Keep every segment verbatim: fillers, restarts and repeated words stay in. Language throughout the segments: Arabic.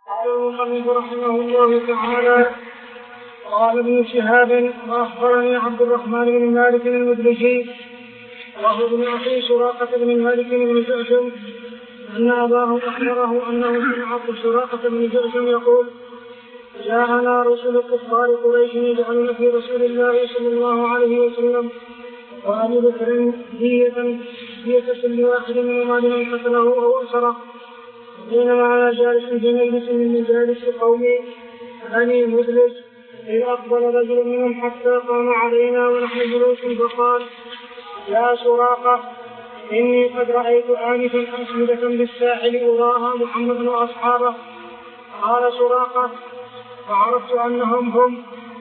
قال المصنف رحمه الله تعالى: قال ابن شهاب واخبرني عبد الرحمن بن مالك المدلجي وهو ابن اخي سراقة بن مالك بن جعشم ان اباه اخبره انه سمع سراقة بن جعشم يقول: جاءنا رسل كفار قريش يجعلون في رسول الله صلى الله عليه وسلم وابي بكر دية دية كل واحد من مال من قتله او اسره، بينما انا جالس في مجلس من مجالس قومي بني مدلج إذ أقبل رجل منهم حتى قام علينا ونحن جلوس فقال: يا سراقة، إني قد رأيت آنفا أسودة بالساحل أراها محمد وأصحابه. قال سراقة: فعرفت أنهم هم،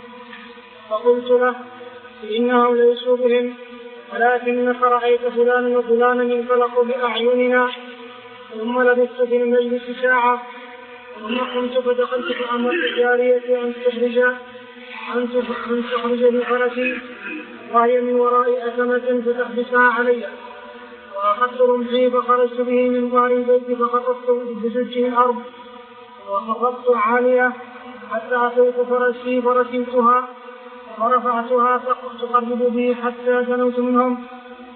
فقلت له: إنهم ليسوا بهم، ولكنك رأيت فلانا وفلانا انطلقوا بأعيننا. ثم لبثت في المجلس ساعة، ثم قمت فدخلت فأمرت جاريتي أن تخرج أن تخرج بفرسي وهي من وراء أكمة فتحبسها علي، وأخذت رمحي فخرجت به من ظهر البيت فخطفت بسجه الأرض وخفضت عالية حتى أتيت فرسي فركبتها ورفعتها تقرب بي حتى دنوت منهم،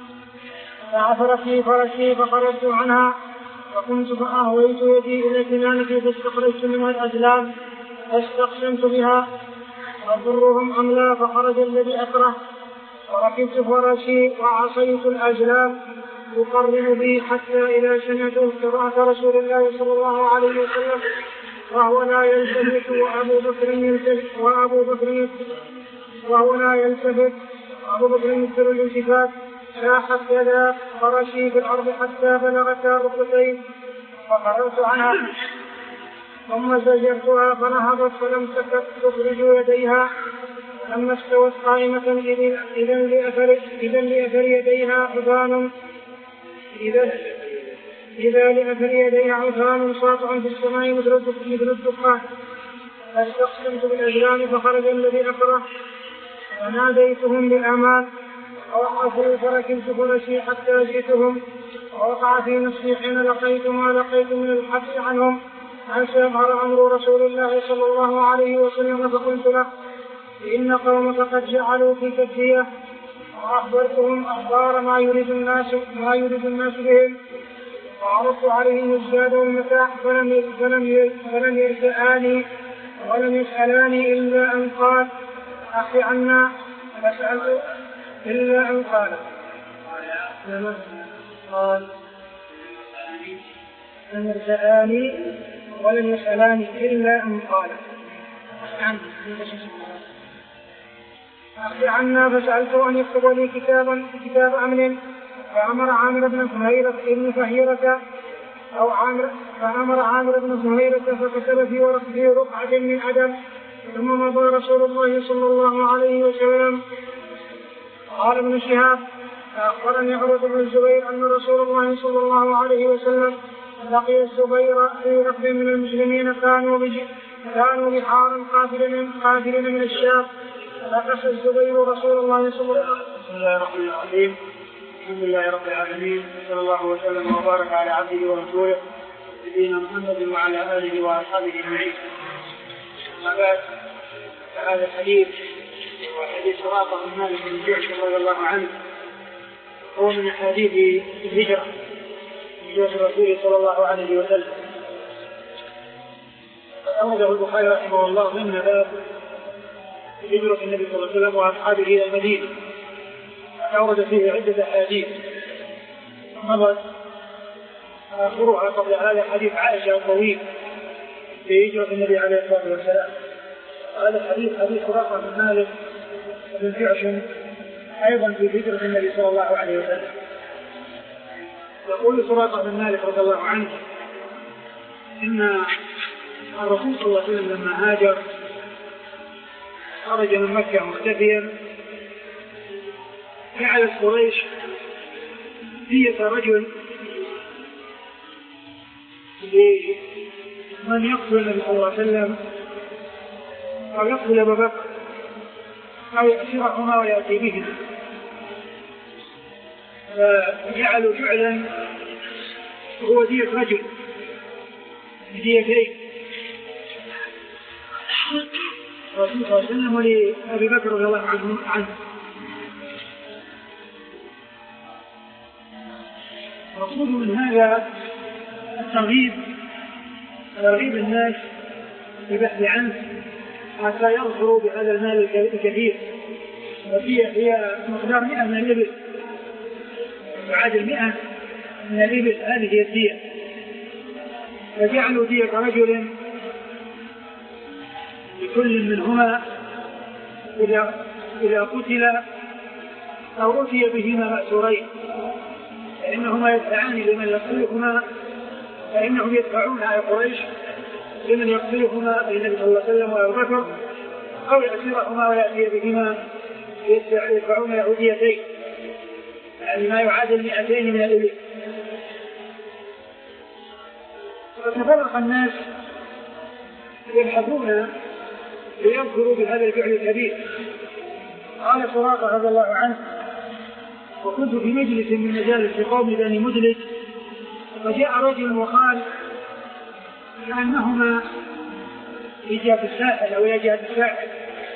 فعثر في فرسي فخرجت عنها فقمت فأهويت يدي إلى كنانتي فاستخرجت منها الأزلام فاستقسمت بها أضرهم أم لا، فخرج الذي أكره وركبت فرسي وعصيت الأزلام يقرب بي حتى إذا سمعت قراءة رسول الله صلى الله عليه وسلم وهو لا يلتفت وأبو بكر يلتفت وأبو بكر وهو لا يلتفت وأبو بكر يكثر الالتفات، ساحت يدا فرسي في الأرض حتى بلغتا ركبتين فخرجت عنها، ثم زجرتها فنهضت فلم تكد تخرج يديها، لما استوت قائمة إذا لأثر, لأثر يديها عثان إذا, إذا لأثر يديها عثان ساطع في السماء مثل الدخان، فاستقسمت بالأزلام فخرج الذي أكره فناديتهم بالأمان فوقفوا فركبت فرسي حتى جئتهم، ووقع في نفسي حين لقيت ما لقيت من الحبس عنهم أن سيظهر أمر رسول الله صلى الله عليه وسلم، فقلت له: إن قومك قد جعلوا في كفية، وأخبرتهم أخبار ما يريد الناس ما يريد الناس بهم، وعرضت عليهم الزاد والمتاع فلم فلم فلم يرتآني ولم يسألاني إلا أن قال: أخي عنا، فسألت إلا أن قال قال لم يرتآني ولم يسألاني إلا أن قال أخي عنا، فسألت أن يكتب لي كتابا كتاب أمن، فأمر عامر بن فهيرة ابن فهيرة أو عامر فأمر عامر بن فهيرة فكتب في ورق في رقعة من أدم، ثم مضى رسول الله صلى الله عليه وسلم. قال ابن شهاب: أخبرني عروة بن الزبير أن رسول الله صلى الله عليه وسلم لقي الزبير في ركب من المسلمين كانوا كانوا بحارا قافلين من الشام، فلقى الزبير رسول الله صلى الله عليه وسلم. بسم الله الرحمن الرحيم، الحمد لله رب العالمين، صلى الله وسلم وبارك على عبده ورسوله نبينا محمد وعلى آله وأصحابه أجمعين. أما بعد، فهذا الحديث وحديث سراقة بن مالك بن جعشم رضي الله عنه هو من أحاديث الهجرة هجرة الرسول صلى الله عليه وسلم. أورده البخاري رحمه الله ضمن باب هجرة النبي صلى الله عليه وسلم وأصحابه إلى المدينة، أورد فيه عدة أحاديث مضت آخرها قبل هذا حديث عائشة الطويل في هجرة النبي عليه الصلاة والسلام. هذا الحديث حديث سراقة بن مالك بن جعشم أيضا في هجرة النبي صلى الله عليه وسلم. يقول سراقة بن مالك رضي الله عنه إن الرسول صلى الله عليه وسلم لما هاجر خرج من مكة مختفيا، جعلت قريش دية رجل لمن يقتل النبي صلى الله عليه وسلم أو يقتل أبا بكر أو يأسرهما ويأتي بهما، فجعلوا فعلا هو دية رجل بديتين، الرسول صلى الله عليه وسلم ولأبي بكر رضي الله عنه عنه مقصود من هذا الترغيب ترغيب الناس ببحث عنه حتى يظهروا بهذا المال الكثير، وهي هي مقدار مئة من الإبل، وعادل مئة من الإبل، هذه هي الدية. فجعلوا دية رجل لكل منهما إذا إذا قتل أو أتي بهما مأسورين، فإنهما يدفعان لمن يقتلهما، فإنهم يدفعون على قريش لمن يقتلهما بين النبي صلى الله عليه وسلم وأبو بكر، أو يأسرهما ويأتي بهما يدفعون يهوديتين، يعني ما يعادل مئتين من الإبل. فتفرق الناس يبحثون ليذكروا بهذا الفعل الكبير. قال سراقة رضي الله عنه: وكنت في مجلس من مجالس قوم بني مدلج، فجاء رجل وقال كأنهما يجي في الساحل أو يجي في الساحل،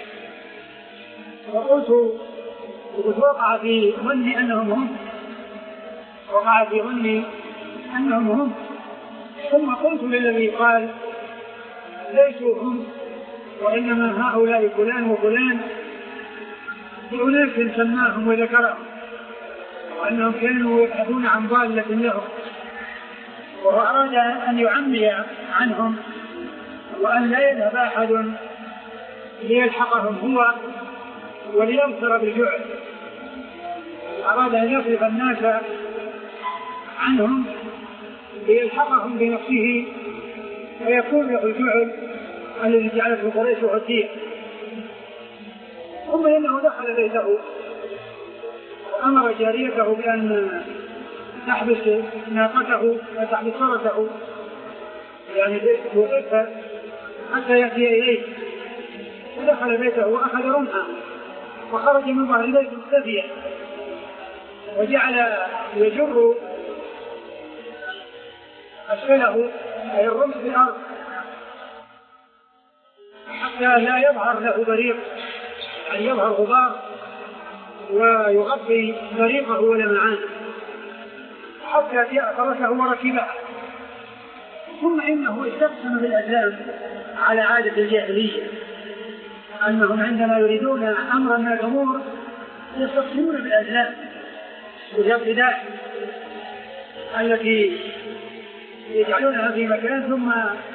فقلت وقد وقع في ظني أنهم هم وقع في ظني أنهم هم ثم قلت للذي قال ليسوا هم وإنما هؤلاء فلان وفلان، بأناس سماهم وذكرهم، وأنهم كانوا يبحثون عن ضالة لهم، وأراد أن يعمي عنهم وأن لا يذهب أحد ليلحقهم هو ولينصر بالجوع. أراد أن يصرف الناس عنهم ليلحقهم بنفسه ويكون له الجوع الذي جعلته قريش عتيه. ثم إنه دخل بيته وأمر جاريته بأن تحبس ناقته وتحبس فرسه، يعني توقفها حتى يأتي إليه. ودخل بيته وأخذ رمحا وخرج من ظهر البيت مختفيا، وجعل يجر أسفله أي الرمح في الأرض حتى لا يظهر له بريق، يعني يظهر غبار ويغطي طريقه ولمعانه، حتى جاء فرسه وركبه. ثم إنه استقسم بالأزلام على عادة الجاهلية، أنهم عندما يريدون أمرا من الأمور يستقسمون بالأزلام والابتداء التي يجعلونها في مكان ثم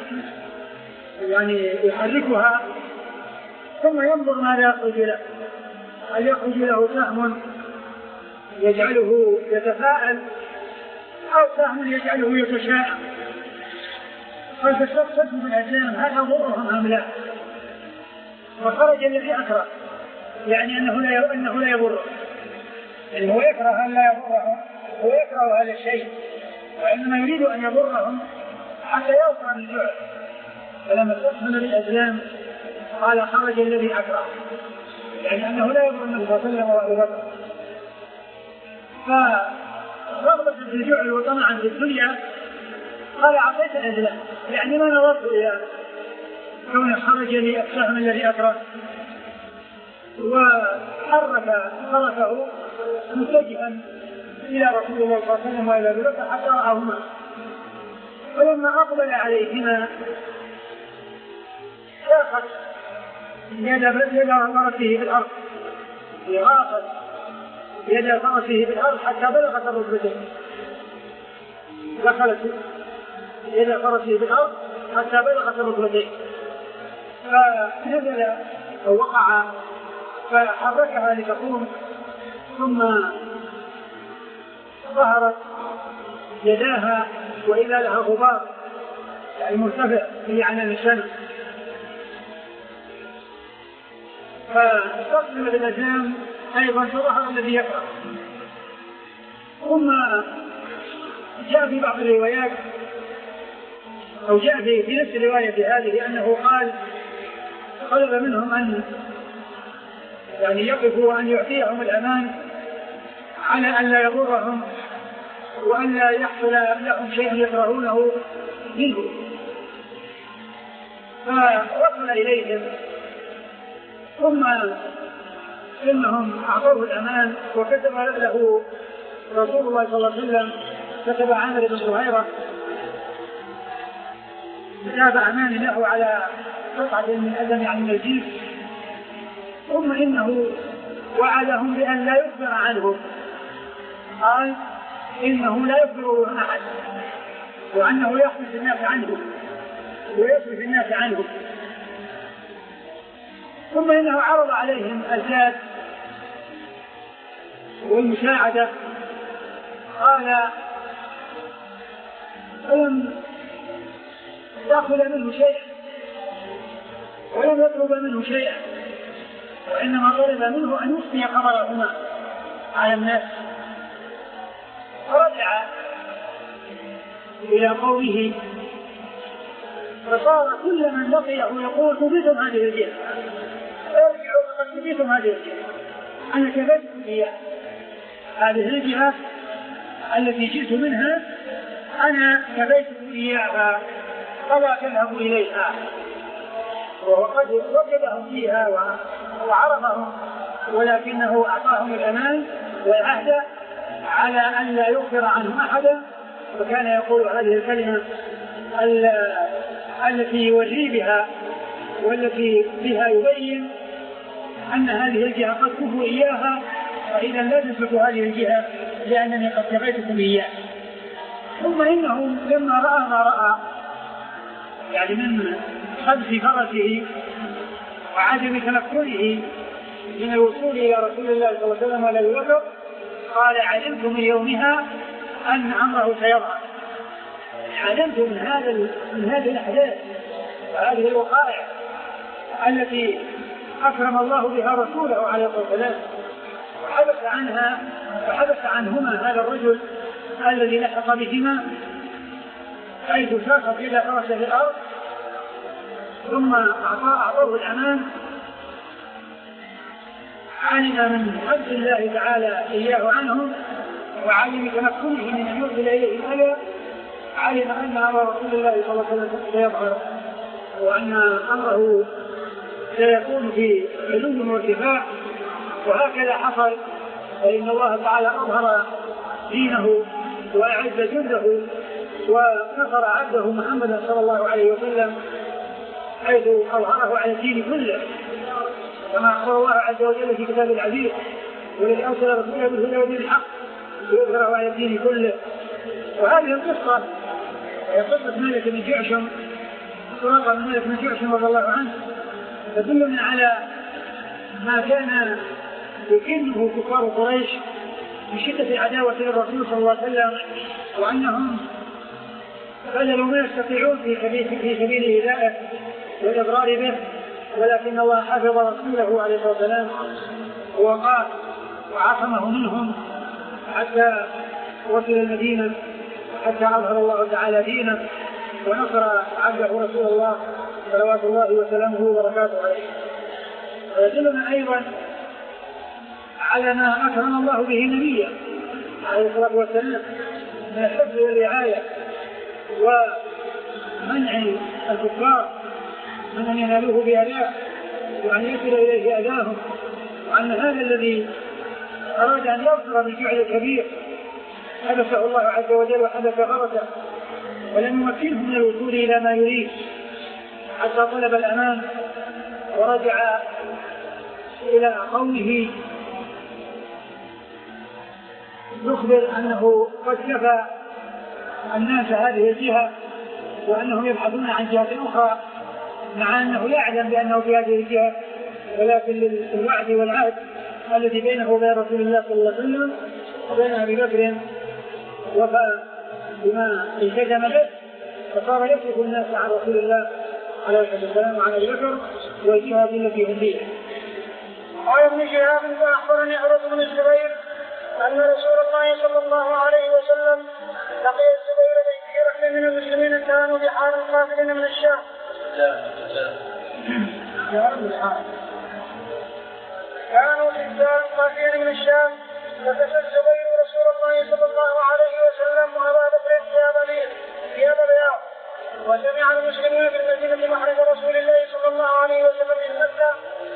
يعني يحركها، ثم ينظر ماذا يخرج له، هل يخرج له سهم يجعله يتفاءل أو سهم يجعله يتشاءم، فالتستقسم بالأزلام هل يضرهم أم لا. وخرج الذي أكره، يعني أنه لا أنه لا يضره، يعني هو يكره أن لا يضرهم، هو يكره هذا الشيء، وإنما يريد أن يضرهم حتى يوصل للجوع. فلما استقسم بالأزلام قال خرج الذي أكره، يعني أنه لا يضر النبي صلى الله عليه وسلم وأبو بكر. فرغبة في الجوع وطمعا في الدنيا قال أعطيت الأزلام، يعني ما نظرت إلى كون خرج لي السهم الذي أكره، وحرك فرسه متجها إلى رسول الله صلى الله عليه وسلم وإلى أبي بكر حتى رآهما. ولما أقبل عليهما شاقت يد فرسه في الأرض، غاقت يد فرسه في الأرض حتى بلغت الركبتين، دخلت يد فرسه في الأرض حتى بلغت الركبتين، فنزل أو وقع فحركها لتقوم، ثم ظهرت يداها وإذا لها غبار يعني مرتفع في عنان الشمس، فاستقسم بالأزلام أيضا فظهر الذي يكره. ثم جاء في بعض الروايات أو جاء في نفس الرواية هذه أنه قال طلب منهم أن يعني يقفوا وأن يعطيهم الأمان على أن لا يضرهم وأن لا يحصل لهم شيء يكرهونه منه. فوصل إليهم ثم إنهم أعطوه الأمان وكتب له رسول الله صلى الله عليه وسلم كتب عامر بن زهيرة كتاب أمان له على قطعة من أدم عن الجيش ثم إنه وعدهم بأن لا يخبر عنهم قال إنه لا يخبر أحد وأنه يحدث الناس عنه ويصرف الناس عنه ثم إنه عرض عليهم الزاد والمساعدة قال ألم يأخذ منه شيئا ولم يطلب منه شيئا وإنما طلب منه أن يثني قمرهما على الناس فرجع إلى قومه فصار كل من لقيه يقول نبيتم هذه الجهة ارجعوا فقد نبيتم هذه الجهة أنا كفتكم إياه هذه الجهة التي جئت منها أنا كفتكم إياها فلا تذهبوا إليها وهو قد وجدهم فيها وعرفهم ولكنه أعطاهم الأمان والعهد على أن لا يخبر عنهم أحدا وكان يقول هذه الكلمة التي يوري بها والتي بها يبين أن هذه الجهة قد كفوا إياها فإذا لا تسلكوا هذه الجهة لأنني قد كفيتكم إياه. ثم إنه لما رأى ما رأى يعني من خبث فرسه وعدم تمكنه من الوصول إلى رسول الله صلى الله عليه وسلم ولا يوافق قال علمت من يومها أن أمره سيظهر علمت من هذا من هذه الأحداث وهذه الوقائع التي أكرم الله بها رسوله عليه الصلاة والسلام وحدث عنها وحدث عنهما هذا الرجل الذي لحق بهما حيث ساقط إلى فرسه الأرض ثم أعطوه الأمان علم من حفظ الله تعالى إياه عنهم وعلم تمكنه من أن يرسل إليه الأذى علم أن أمر رسول الله صلى الله عليه وسلم سيظهر وأن أمره سيكون في علو وارتفاع وهكذا حصل فإن الله تعالى أظهر دينه وأعز جنده ونصر عبده محمد صلى الله عليه وسلم حيث أظهره على الدين كله كما أخبر الله عز وجل في كتاب العزيز والذي أرسل رسوله بالهدى ودين الحق ليظهره على الدين كله. وهذه القصة هي قصة مالك بن جعشم سراقة بن مالك بن جعشم رضي الله عنه تدلنا على ما كان يكنه كفار قريش من شدة العداوة للرسول صلى الله عليه وسلم وأنهم بذلوا ما يستطيعون في سبيل إيذائه والإضرار به ولكن الله حفظ رسوله عليه الصلاة والسلام ووقاه وعصمه منهم حتى وصل المدينة حتى أظهر الله تعالى دينه ونصر عبده رسول الله صلوات الله وسلامه وبركاته عليه. ويدلنا أيضا على ما أكرم الله به نبيه عليه الصلاة والسلام من الحفظ والرعاية ومنع الكفار من أن ينالوه بأذاه وأن يصل إليه أذاهم وأن هذا الذي أراد أن يظهر بالجعل الكبير حدثه الله عز وجل وحدث غرته ولم يمكنه من الوصول إلى ما يريد حتى طلب الأمان ورجع إلى قومه يخبر أنه قد كفى الناس هذه الجهة وأنهم يبحثون عن جهة أخرى مع أنه يعلم بأنه في هذه الجهة ولكن للوعد والعهد الذي بينه وبين رسول الله صلى الله عليه وسلم وبين أبي بكر وفى بما التزم به فصار يصرف الناس عن رسول الله عليه الصلاة والسلام وعن أبي بكر والجهة التي هم فيها. قال ابن شهاب فأخبرني عروة بن الزبير أن رسول الله صلى الله عليه وسلم لقي الزبير في رحل من المسلمين كانوا بحال قافلين من الشام. كانوا في الدار قافلين من الشام فكسى الزبير رسول الله صلى الله عليه وسلم وأبا بكر ثياب بيض ثياب بياض وسمع المسلمون في المدينة محرج رسول الله صلى الله عليه وسلم من مكة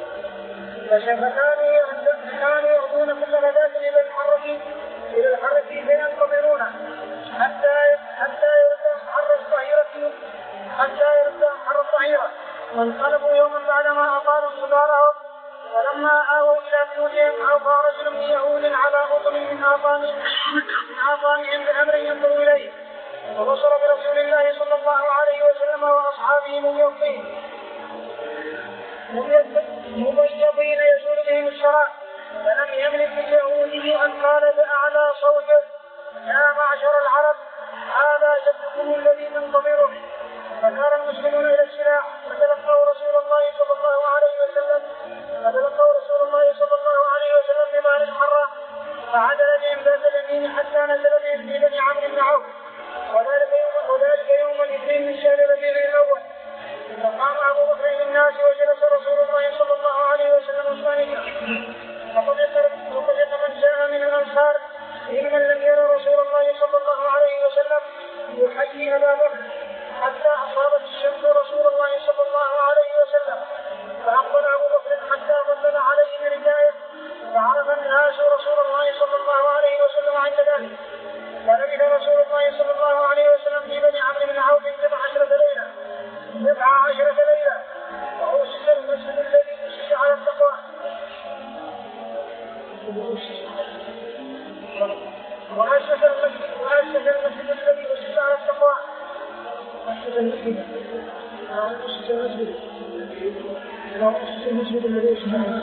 فكانوا كانوا يغدون كل غداة إلى الحرة إلى الحرة فينتظرونه حتى حتى يرتاح حر الظهيرة حتى يرتاح حر الظهيرة وانقلبوا يوما بعدما أطالوا صدارهم فلما آووا إلى بيوتهم أوفى رجل من يهود على أطل من آطان من آطانهم بأمر ينظر إليه وبصر برسول الله صلى الله عليه وسلم وأصحابه من يومين مبيضين يزول بهم الشراب فلم يملك اليهودي أن قال بأعلى صوته يا معشر العرب هذا جدكم الذي ننتظره فكان المسلمون إلى السلاح فتلقوا رسول الله صلى الله عليه وسلم فتلقوا رسول الله صلى الله عليه وسلم بمال الحرة فعدل بهم ذات اليمين حتى نزل بهم في بني عمرو بن عوف وذلك يوم وذلك يوم الاثنين من شهر ربيع الأول فقام أبو بكر للناس وجلس رسول الله صلى الله عليه وسلم مستانكا وقد من جاء من الأنصار ممن لم يرى رسول الله صلى الله عليه وسلم يحيي أبا بكر حتى أصابت الشمس رسول الله صلى الله عليه وسلم فأقبل أبو بكر حتى ظلل عليه من ردائه فعرف الناس رسول الله صلى الله عليه وسلم عند ذلك فلبث رسول الله صلى الله عليه وسلم في بني عمرو بن عوف بضع عشرة ليلة بضع عشرة ليلة وأسس المسجد الذي أسس على التقوى وأسس المسجد وأسس المسجد الذي أسس على التقوى أسس المسجد أسس المسجد وأسس المسجد الذي أسس على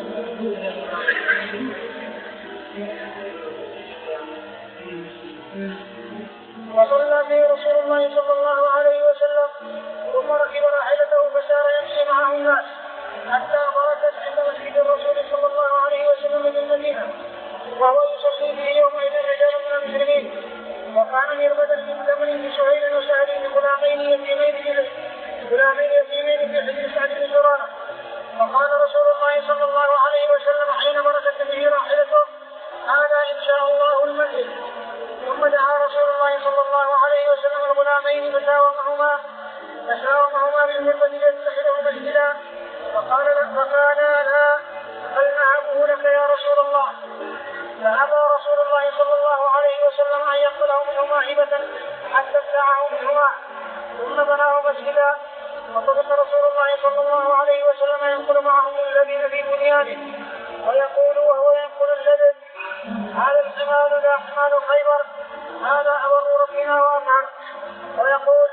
وصلى به رسول الله صلى الله عليه وسلم ثم ركب راحلته فسار يمشي معه الناس حتى بركت عند مسجد الرسول صلى الله عليه وسلم في المدينة وهو يصلي به يومئذ رجال من المسلمين وكان مربدا من ثمن بسهيل وسهل بغلامين يتيمين غلامين يتيمين في حجر سعد بن زرارة فقال رسول الله صلى الله عليه وسلم حين بركت به راحلته هذا إن شاء الله المنزل ثم دعا رسول الله صلى الله عليه وسلم الغلامين فساومهما فساومهما بالمربد ليتخذه مسجدا فقال فقال لا بل نهبه لك يا رسول الله فأبى رسول الله صلى الله عليه وسلم أن يقبله منهما هبة حتى ابتاعه منهما ثم بناه مسجدا وطبق رسول الله صلى الله عليه وسلم ينقل معهم الذين في بنيانه ويقول وهو ينقل اللبن هذا الحمال لا حمال خيبر هذا أبر ربنا وأطهر ويقول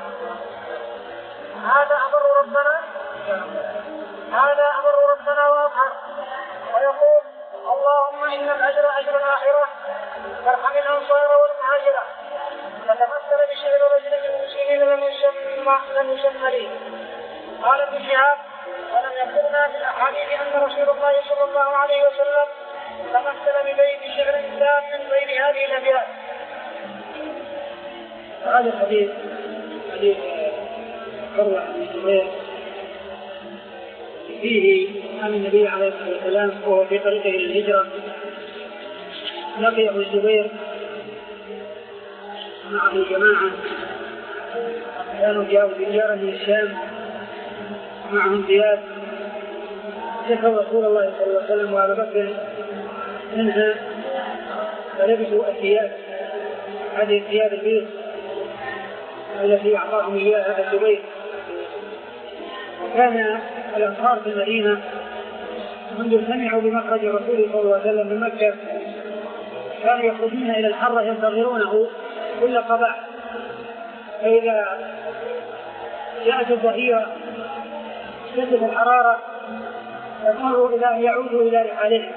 هذا أبر ربنا هذا أبر ربنا وأطهر ويقول اللهم إن الأجر أجر الآخرة فارحم الأنصار والمهاجرة فتمثل بشعر رجل من المسلمين لم يسمى لم يسمى لي قال ابن شهاب ولم يذكرنا في الأحاديث أن رسول الله صلى الله عليه وسلم تمثل ببيت شعر تام من بين هذه الأبيات. هذا الحديث حديث عروة بن الزبير فيه أن النبي عليه الصلاة والسلام وهو في طريقه للهجرة لقي أبو الزبير معه جماعة كانوا جاءوا تجارة من الشام معهم ثياب ذكر رسول الله صلى الله عليه وسلم وأبا بكر منها فلبسوا الثياب هذه الثياب البيض التي أعطاهم إياها الزبير. وكان الأنصار في المدينة منذ سمعوا بمخرج الرسول صلى الله عليه وسلم من مكة كانوا يخرجون إلى الحرة ينتظرونه كل قبع فإذا جاءت الظهيرة شدت الحرارة فمروا إلى أن يعودوا إلى رحالهم.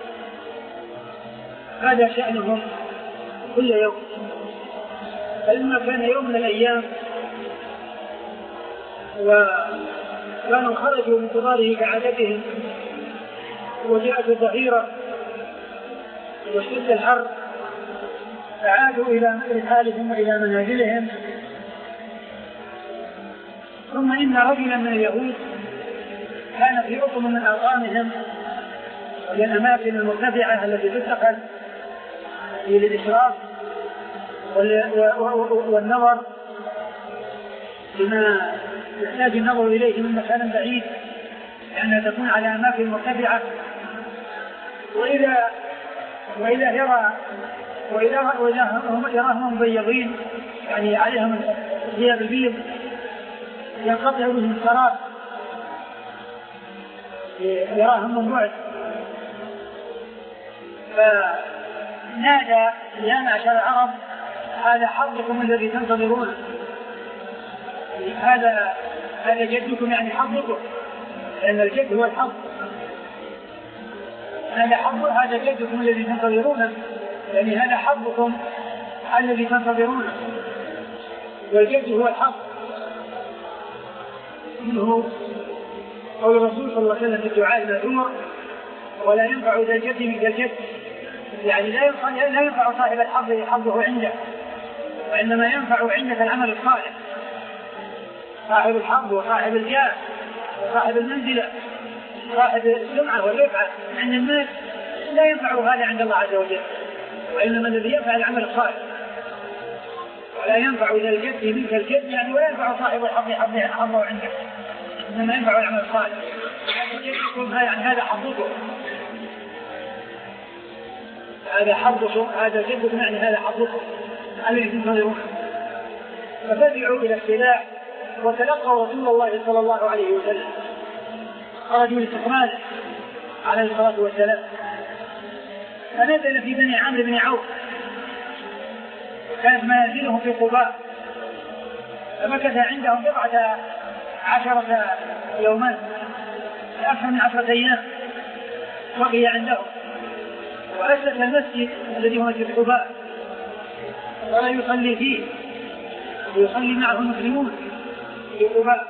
هذا شأنهم كل يوم. فلما كان يوم من الأيام وكانوا خرجوا من انتظاره كعادتهم وجاءت الظهيرة واشتد الحر فعادوا إلى رحالهم وإلى منازلهم. ثم إن رجلا من اليهود كان في أطم من أوطانهم وهي الأماكن المرتفعة التي تتخذ للإشراف والنظر بما يحتاج النظر إليه من مكان بعيد لأنها تكون على أماكن مرتفعة. وإذا وإذا يرى وإذا يراهم مبيضين يعني عليهم ثياب البيض ينقطع بهم السراب يراهم من بعد، فنادى يا معشر العرب هذا حظكم الذي تنتظرونه، هذا هذا جدكم يعني حظكم، لأن الجد هو الحظ، هذا حظ هذا جدكم الذي تنتظرونه، يعني هذا حظكم الذي تنتظرونه، والجد هو الحظ. منه قول الرسول صلى الله عليه وسلم في الدعاء المأثور ولا ينفع ذا الجد مثل الجد، يعني لا ينفع, لا ينفع صاحب الحظ حظه عنده، وإنما ينفع عندك العمل الصالح. صاحب الحظ وصاحب الجاه وصاحب المنزلة صاحب السمعة والرفعة عند الناس لا ينفع هذا عند الله عز وجل، وإنما الذي ينفع العمل الصالح. ولا ينفع ذا الجد مثل الجد، يعني ولا ينفع صاحب الحظ حظه عندك، إنما ينفع العمل الصالح. يعني هذا حظكم، هذا حظكم، هذا جدكم، يعني هذا حظكم الذي تنتظرونه. ففزعوا إلى السلاح وتلقوا رسول الله صلى الله عليه وسلم، خرجوا لاستقباله عليه الصلاة والسلام. فنزل في بني عمرو بن عوف، كانت منازلهم في قباء، فمكث عندهم بضعة عشرة يوما، أكثر من عشرة أيام بقي عندهم، وأسس المسجد الذي هو مسجد قباء ولا يصلي فيه، ويصلي معه المسلمون في قباء.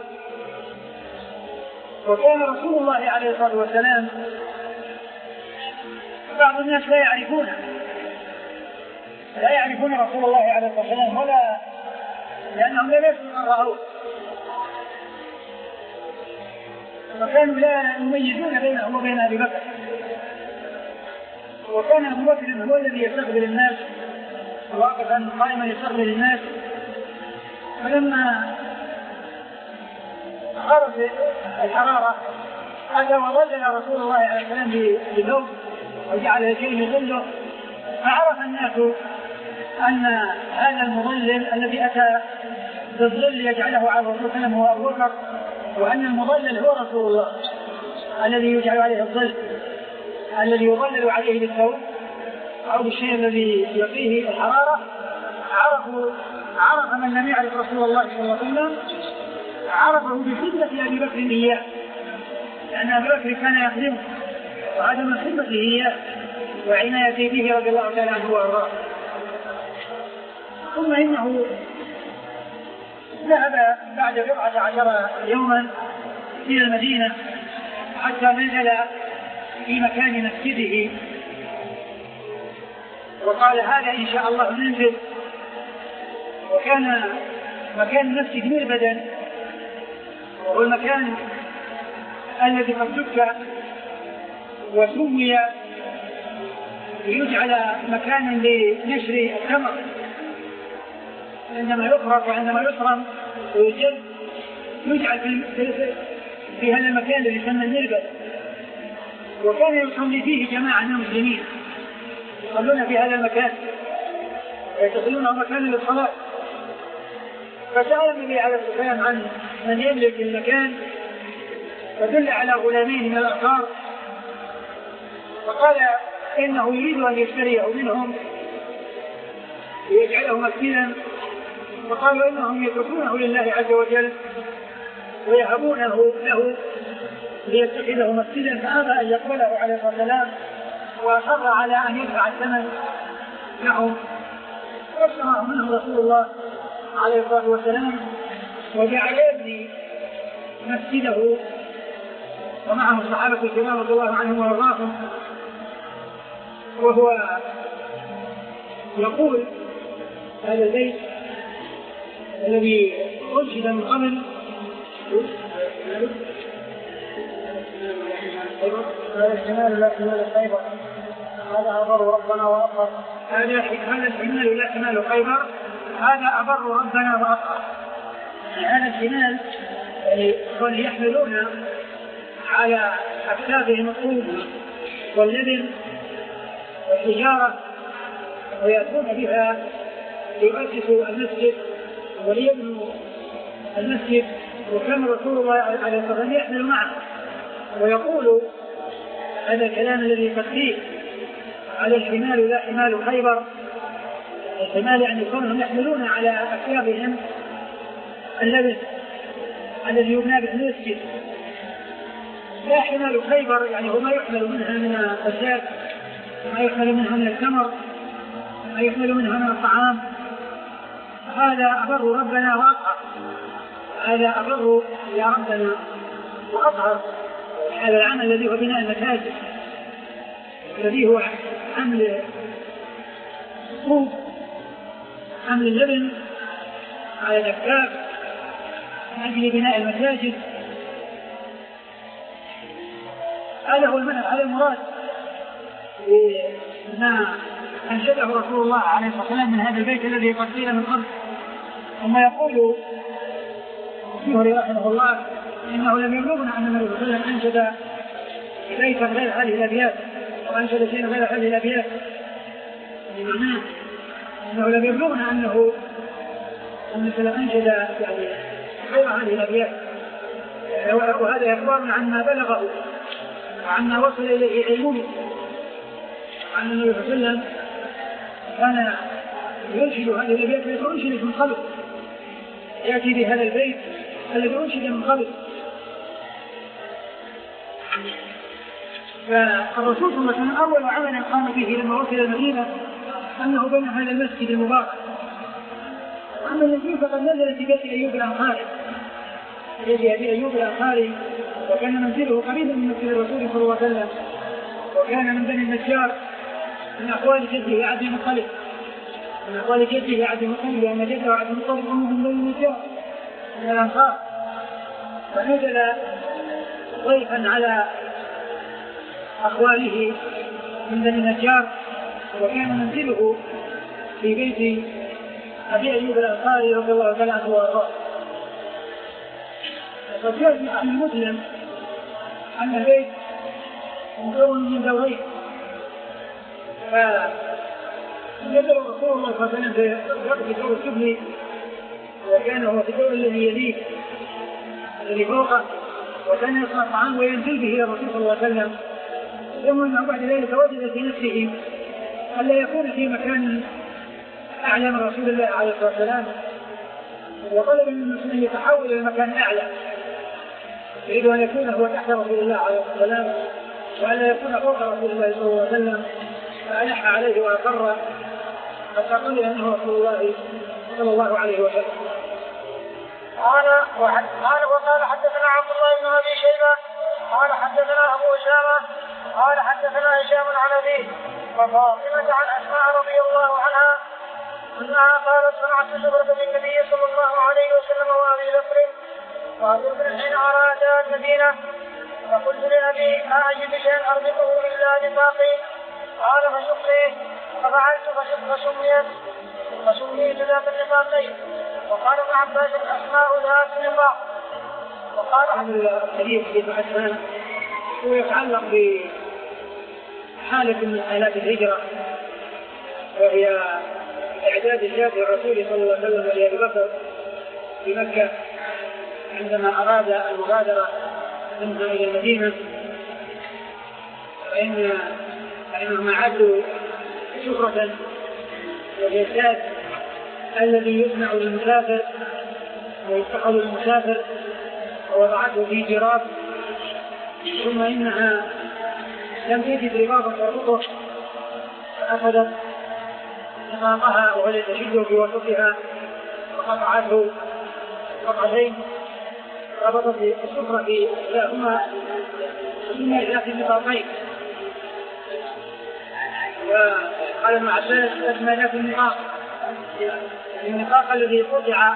وكان رسول الله عليه الصلاة والسلام بعض الناس لا يعرفونه لا يعرفون رسول الله عليه الصلاة والسلام، ولا لأنهم لا يسمعون أن رأوه، فكانوا لا يميزون بينه وبين أبي بكر. وكان أبو بكر هو الذي يستقبل الناس واقفا قائما يستقبل الناس. فلما خرج الحرارة أتى وظلل رسول الله عليه السلام بثوب وجعل يديه يظله، فعرف الناس أن هذا المظلل الذي أتى بالظل يجعله على الرسول صلى الله عليه وسلم هو أبو بكر، وأن المظلل هو رسول الله الذي يجعل عليه الظل، الذي يظلل عليه بالثوب أو بالشيء الذي يقيه الحرارة. عرفوا عرف من لم يعرف رسول الله صلى الله عليه وسلم عرفه بخدمة أبي بكر إياه، لأن أبي بكر كان يخدمه، وهذا من خدمته إياه وعنايته به رضي الله تعالى عنه وأرضاه. ثم إنه ذهب بعد بضعة عشر يوما إلى المدينة حتى نزل في مكان مسجده، وقال هذا إن شاء الله ننزل. وكان مكان المسجد مربدا، وهو المكان الذي قد دك وسوي ليجعل مكانا لنشر التمر عندما يفرق وعندما يصرم ويجل، يجعل في, في هذا المكان الذي يسمى المربد. وكان يصلي فيه جماعة من المسلمين يصلون في هذا المكان ويتصلونه مكانا للصلاة. فسأل النبي عليه الصلاة والسلام عن من يملك المكان، فدل على غلامين من الأنصار، وقال إنه يريد أن يشتريه منهم ويجعله مسجدا، وقالوا إنهم يتركونه لله عز وجل ويهبونه له ليتخذه مسجدا، فأبى أن يقبله عليه الصلاة والسلام وأصر على أن يدفع الثمن لهم. فاشتراه منه رسول الله عليه الصلاة والسلام وجعل يبني مسجده ومعه الصحابة الكرام رضي الله عنهم وارضاهم. وهو يقول هذا البيت الذي أنشد من قبل هذا الشمال لا شمال خيبر، هذا أبر ربنا وأطهر، هذا هذا الشمال لا شمال خيبر، هذا أبر ربنا وأطهر. هذا الحمال يعني كانوا يحملون على أكتافهم الطوب واللبن والحجارة ويأتون بها ليؤسسوا المسجد وليبنوا المسجد. وكان رسول الله عليه الصلاة والسلام يحمل معه ويقول هذا الكلام الذي قد فيه على الحمال لا حمال خيبر. الحمال يعني كونهم يحملون على أكتافهم اللبن الذي يبنى به المسجد، لا حمال خيبر يعني هو ما يحمل منها من الزاد، ما يحمل منها من التمر، ما يحمل منها من الطعام. هذا أبر ربنا وأطهر، هذا أبر يا ربنا وأطهر. هذا العمل الذي هو بناء المساجد، الذي هو حمل الطوب، حمل اللبن على الأكتاف من أجل بناء المساجد. هذا هو المنهج، هذا المراد ما أنشده رسول الله عليه الصلاة والسلام من هذا البيت الذي قد قيل من قبل. ثم يقول الزهري رحمه الله إنه لم يبلغنا أن النبي صلى الله عليه وسلم أنشد بيتا غير هذه الأبيات وأنشد شيئا غير هذه الأبيات، بمعناه إنه لم يبلغنا أنه مثل أنشد يعني غير هذه الأبيات، وهذا يخبرنا عما بلغه وعما وصل إليه علمه عن النبي صلى الله عليه وسلم. كان ينشد هذه الأبيات التي أنشدت من قبل، يأتي بهذا البيت الذي أنشد من قبل. فالرسول صلى الله عليه وسلم أول عمل قام به لما وصل المدينة أنه بنى هذا المسجد المبارك. أما النبي فقد نزل في بيت أيوب الأنصاري، بيت أبي أيوب الأنصاري، وكان منزله قريبا من مسجد الرسول صلى الله عليه وسلم، وكان من بني النجار من أقوال جده عبد المطلب، من أقوال جده عبد المطلب، لأن جده عبد المطلب هم من بني النجار من الأنصار. فنزل ضيفا على أخواله من بني النجار، وكان منزله في بيت أبي أيوب الأنصاري رضي الله تعالى عنه وأرضاه. وقد جاء في صحيح مسلم أن البيت مكون من دورين، فنزل رسول الله صلى الله عليه وسلم في الدور السفلي، وكان هو في الدور الذي يليه الذي فوقه، وكان يصنع الطعام وينزل به إلى الرسول صلى الله عليه وسلم. ثم أنه بعد ذلك وجد في نفسه ألا يكون في مكان أعلى من رسول الله عليه الصلاة والسلام، وطلب من المسلمين يتحول إلى مكان أعلى، يريد أن يكون هو تحت رسول الله عليه الصلاة والسلام وألا يكون فوق رسول الله صلى الله عليه وسلم. فألح عليه وأقر حتى قال أنه رسول الله صلى الله عليه وسلم. قال قال وقال حدثنا عبد الله بن أبي شيبة قال حدثنا أبو أسامة قال حدثنا هشام عن أبيه وفاطمة عن أسماء رضي الله عنها أنها قالت صنعت سفرة بالنبي صلى الله عليه وسلم وأبي بكر وأبي حين أراد المدينة، فقلت لأبي أعجب شيئا أربطه إلا نفاقي؟ قال فشقيه، ففعلت فسميت فسميت ذات النفاقين. وقال ابن عباس أسماء ذات النفاق. وقال الحديث في أسماء هو يتعلق بحالة من حالات الهجرة، وهي إعداد الجاد الرسول صلى الله عليه وسلم لأبي بكر في مكة عندما أراد المغادرة منها إلى المدينة، فإن فإنهم أعدوا سفرة وجساد الذي يصنع للمسافر ويتخذ للمسافر، ووضعته في جراب، ثم إنها لم تجد رباطا تربطه فأخذت نقاطها وهي تشده في وسطها وقطعته قطعتين، ربطت السفرة في إحداهما ثم ذات النقاطين. وقال ابن عباس أسمى ذات النقاط، النقاط الذي قطع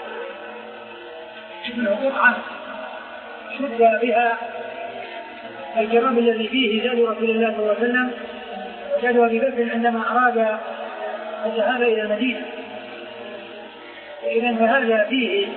قطعة شد بها الجراب الذي فيه زاد رسول الله صلى الله عليه وسلم وزاد أبي بكر عندما أراد الذهاب إلى المدينة. إذن فهذا فيه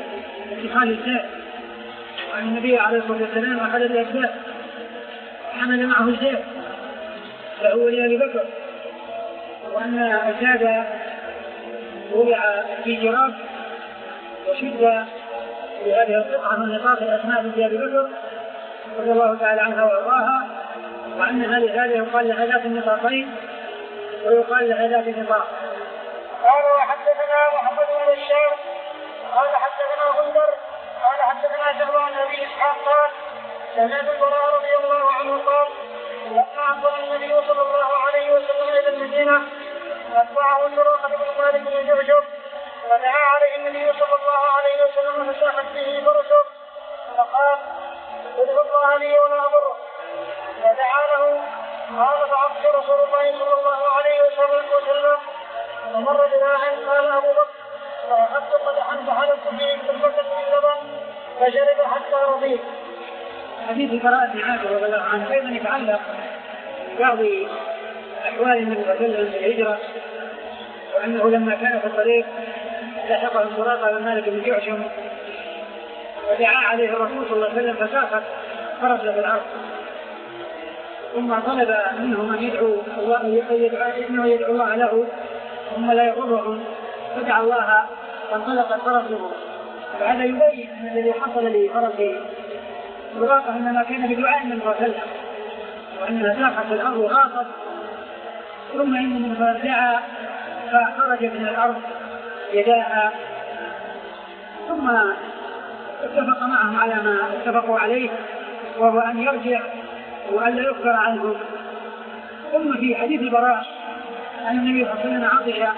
اتخاذ الزاد، وأن النبي عليه الصلاة والسلام أخذ الأسباب وحمل معه الزاد فهو لأبي بكر، وأن الزاد وضع في جراب وشد في هذه القطعة من نطاق الأسماء بنت أبي بكر رضي الله تعالى عنها وأرضاها، وأن هذه يقال لها ذات النطاقين ويقال لها ذات النطاق. قال وحدثنا محمد بن بشار قال حدثنا غندر قال حدثنا شعبة عن أبي إسحاق قال سمعت البراء رضي الله عنه قال لما أقبل النبي صلى الله عليه وسلم إلى المدينة أتبعه سراقة بن مالك بن جعشم فدعا عليه النبي صلى الله عليه وسلم فساحت به فرسه فقال ادعو الله لي ولا أضره، فدعا له قال فعبد رسول الله صلى الله عليه وسلم فمر بذاعا قال أبو بكر فأخذت قدحا فحلبت فيه كلمة من لبن فشرب حتى رضيت. حديث قراءة عائشة رضي الله عنها أيضا يتعلق ببعض أحوال النبي صلى الله عليه وسلم في الهجرة، وأنه لما كان في الطريق لحقه سراقة بن مالك بن جعشم ودعا عليه الرسول صلى الله عليه وسلم فساقط فرس في الأرض، ثم طلب منهم أن يدعو الله إنه يدعو الله له ثم لا يضرهم، فدعا الله فانطلقت فرسه. فهذا يبين أن الذي حصل لفرس سراقة إنما كان بدعاء من رسول وأنها ساقت في الأرض وغاصت، ثم إن دعا فخرجت من الأرض يداها، ثم اتفق معهم على ما اتفقوا عليه وهو أن يرجع وأن لا يخبر عنهم. ثم في حديث البراء أن النبي صلى الله عليه وسلم عطش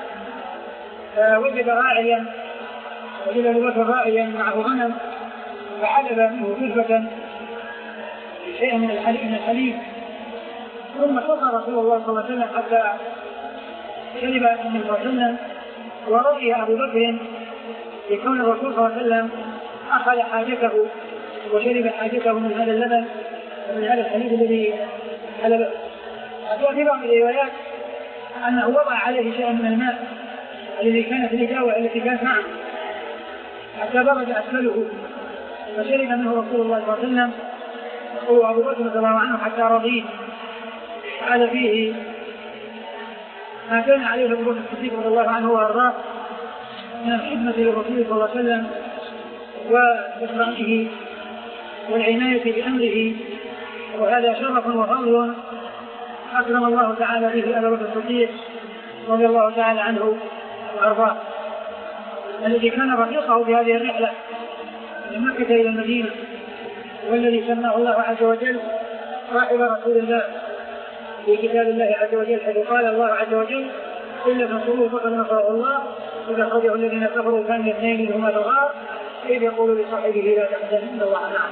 فوجد راعيا وجد أبو بكر راعيا معه غنم فحلب منه كلفة شيئا من الحليب، ثم سقى رسول الله صلى الله عليه وسلم حتى شرب النبي صلى الله عليه وسلم، ورضي أبو بكر يكون الرسول صلى الله عليه وسلم أخذ حاجته وشرب حاجته من هذا اللبن ومن هذا الحليب الذي حلبه. وفي بعض الروايات أنه وضع عليه شيئا من الماء الذي كانت الإجاوة التي كانت معه حتى برد أسفله فشرب منه رسول الله صلى الله عليه وسلم وهو أبو بكر رضي الله عنه حتى رضيه. هذا فيه ما كان عليه أبو بكر الصديق رضي الله عنه وأرضاه من الخدمة للرسول صلى الله عليه وسلم وإكرامه والعناية بأمره، وهذا شرف وفضل أكرم الله تعالى به أبا بكر الصديق رضي الله تعالى عنه وأرضاه، الذي كان رفيقه في هذه الرحلة من مكة إلى المدينة، والذي سماه الله عز وجل صاحب رسول الله في كتاب الله عز وجل، حيث قال الله عز وجل إلا تنصروه فقد نصره الله إذا أخرجه الذين كفروا ثاني اثنين منهما في الغار إذ يقول لصاحبه لا تحزن إن الله معنا.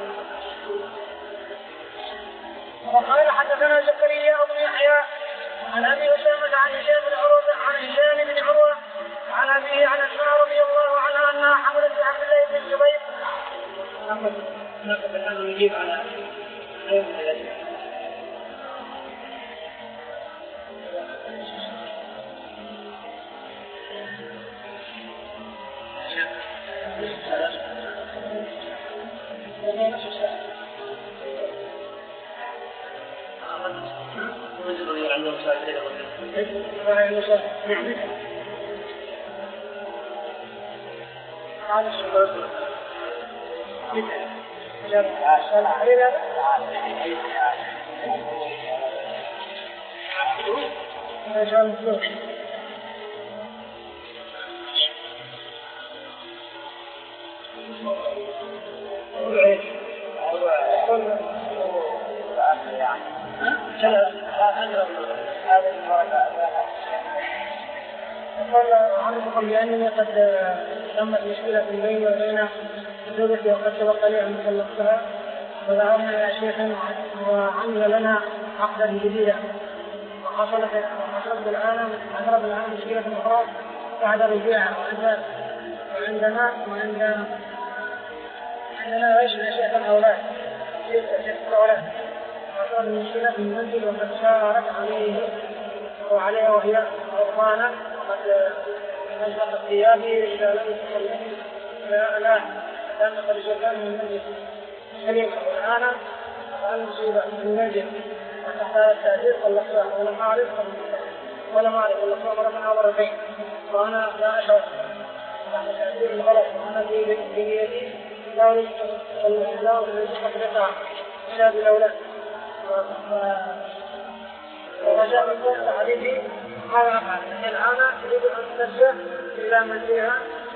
وقال حدثنا زكريا بن يحيى عن أبي أسامة عن هشام بن عروة عن هشام بن عروة عن أبيه عن أسماء رضي الله عنها أنها حملت عبد الله بن الزبير. نقف الآن نجيب على غير ذلك. لأنني قد تمت مشكلة بيني وبين زوجتي وقد تبقى لي أن طلقتها، فذهبنا إلى شيخ وعمل لنا عقدا جديدا، وحصلت وحصلت الآن حصلت الآن مشكلة أخرى بعد رجوع عندنا وعند عندنا عيش شيخ الأولاد شيخ الأولاد حصلت مشكلة في المنزل وقد شارت عليه وعليها وهي غضبانة وقد نزلت ثيابي إذا لم تصلي الآن كان قد جاءنا من المجلس سليم الآن وأن نصيب من المجلس وتحت هذا التأثير واللقاء ولا معرف ولا معرف واللقاء مرة من مرتين وأنا لا أشعر تحت تأثير الغلط وأنا في بيدي لا أريد لا أريد تقدرها إلا بالأولاد ورجاء من تعريفي هذا أفعل الآن يريد أن تنسى إلا من فيها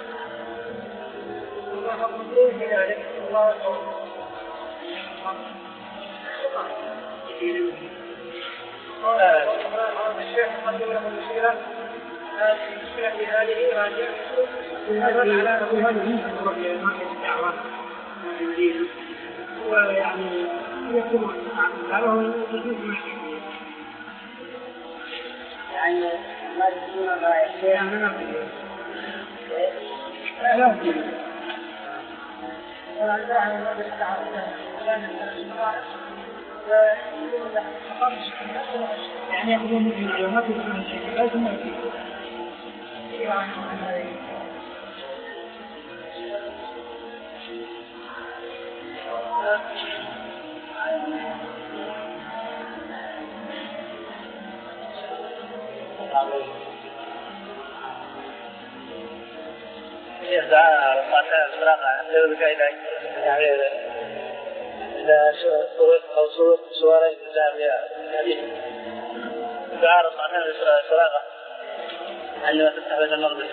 وحكم الدين في ذلك الله أكبر. الشيخ قدم له المشكلة المشكلة هذه راجعة على هذه الدعوة ويعني يكون له وجود مشكلة يعني ما تكون غاية شيئا من الدين لا لا وعندها ما بالتعرض لأن يعني يأخذون من معلومات من الشيء لازم ما يفيد يدعى القاتل الصراحة يقول كذا يعني إذا صورت أو صورت صورين إسلامية هذه دعاء القاتل الصراحة عندما تفتح بيت المقدس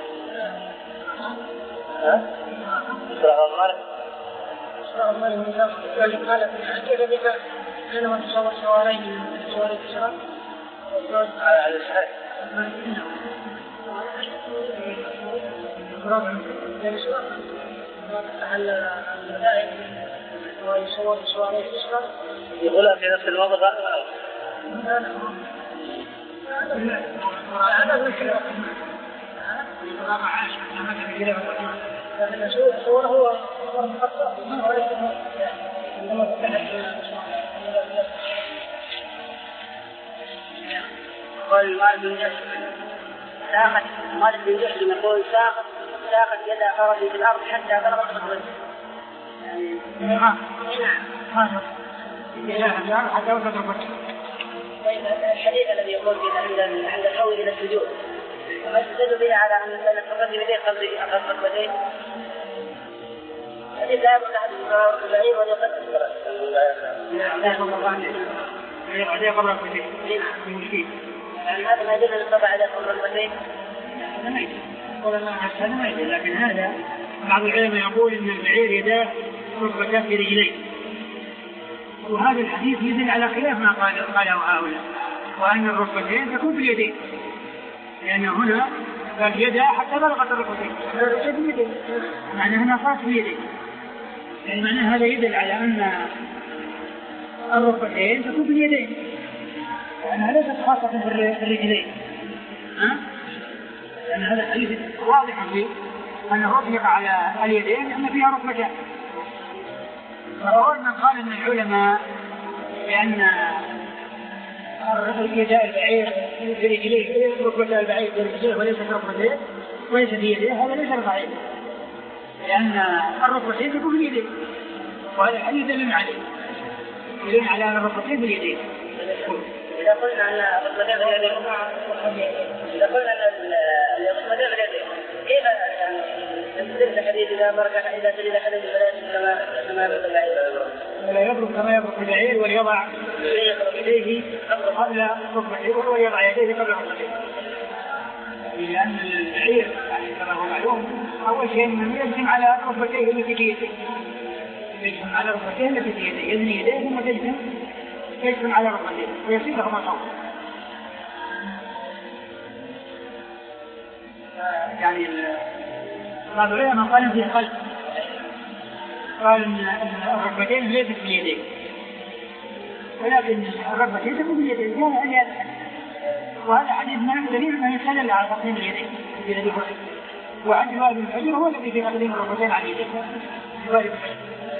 ها؟ صراحة المال صراحة المال من ذلك قال كيف بك حينما تصور صورين صورين إسلام على الصحيح يقولها في نفس الموضع صور هو قال مالك بن جحش ساقت مالك بن جحش يقول ساقت ساقت يدها خرجت في الأرض حتى بلغت ركبته يعني نعم نعم يدها حتى بلغت ركبته. الحديث الذي يقول عند عند الحول إلى السجود ما تدل به على أن تقدم يديه قبل ركبتيه الحديث لا يقول أحد البعير ولا يقدم نعم لا يقول عليه قبل ركبتيه المشكلة يعني هذا ما يدل أن تضع عليه قبل ركبتيه هذا ما يدل هذا ما يدل لكن هذا بعض العلماء يقول إن البعير يداه ركبتاه في رجليه وهذا الحديث يدل على خلاف ما قال قاله هؤلاء وأن الركبتين تكون في اليدين لأن هنا قال يداه حتى بلغت الركبتين معنى هنا خاص بيديه يعني معنى هذا يدل على أن الركبتين تكون في اليدين لأنها ليست خاصة في الرجلين ها؟ لأن هذا الحديث واضح فيه أنه أطلق على اليدين أن فيها ركبتان فأول من قال أن العلماء بأن يداء البعير في رجليه ركبتا البعير في رجليه وليست ركبتين وليس في يديه هذا ليس صحيح لأن الركبتين تكون في اليدين وهذا الحديث دليل عليه دليل على أن الركبتين في اليدين. إذا قلنا أن الركبتين في اليدين إذا قلنا أن الركبتين في اليدين كيف يعني تستدل الحديث إذا مركح إذا سجد حدث البلاد كما كما يقول البعير ولا يضرب كما يضرب البعير وليضع يديه قبل ركبتيه ويضع يديه قبل ركبتيه لأن البعير يعني كما هو معلوم أول شيء أنه يجزم على ركبتيه التي في يديه يجزم على ركبتيه التي في يديه يجني يديه ثم تجزم يجزم على ركبتيه ويصير له مصاب يعني بعض العلماء قال في قلب قال ان الركبتين ليست في اليدين ولكن الركبتين تكون في اليدين وهذا حديث ما دليل انه يستدل على تقديم اليدين في الذي هو وعند جواب الفجر هو الذي في تقديم الركبتين على اليدين جواب الفجر